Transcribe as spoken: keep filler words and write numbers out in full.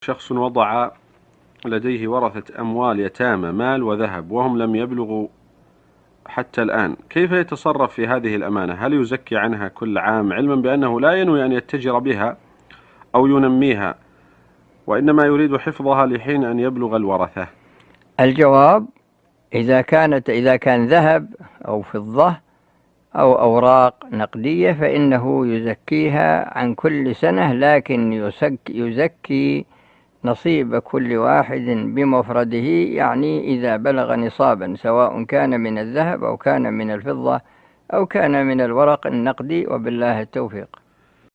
شخص وضع لديه ورثة أموال يتامى مال وذهب وهم لم يبلغوا حتى الآن، كيف يتصرف في هذه الأمانة؟ هل يزكي عنها كل عام علما بأنه لا ينوي أن يتجر بها أو ينميها وإنما يريد حفظها لحين أن يبلغ الورثة؟ الجواب: إذا كانت إذا كان ذهب أو فضة أو أوراق نقدية فإنه يزكيها عن كل سنة، لكن يزكي, يزكي نصيب كل واحد بمفرده، يعني إذا بلغ نصابا، سواء كان من الذهب أو كان من الفضة أو كان من الورق النقدي، وبالله التوفيق.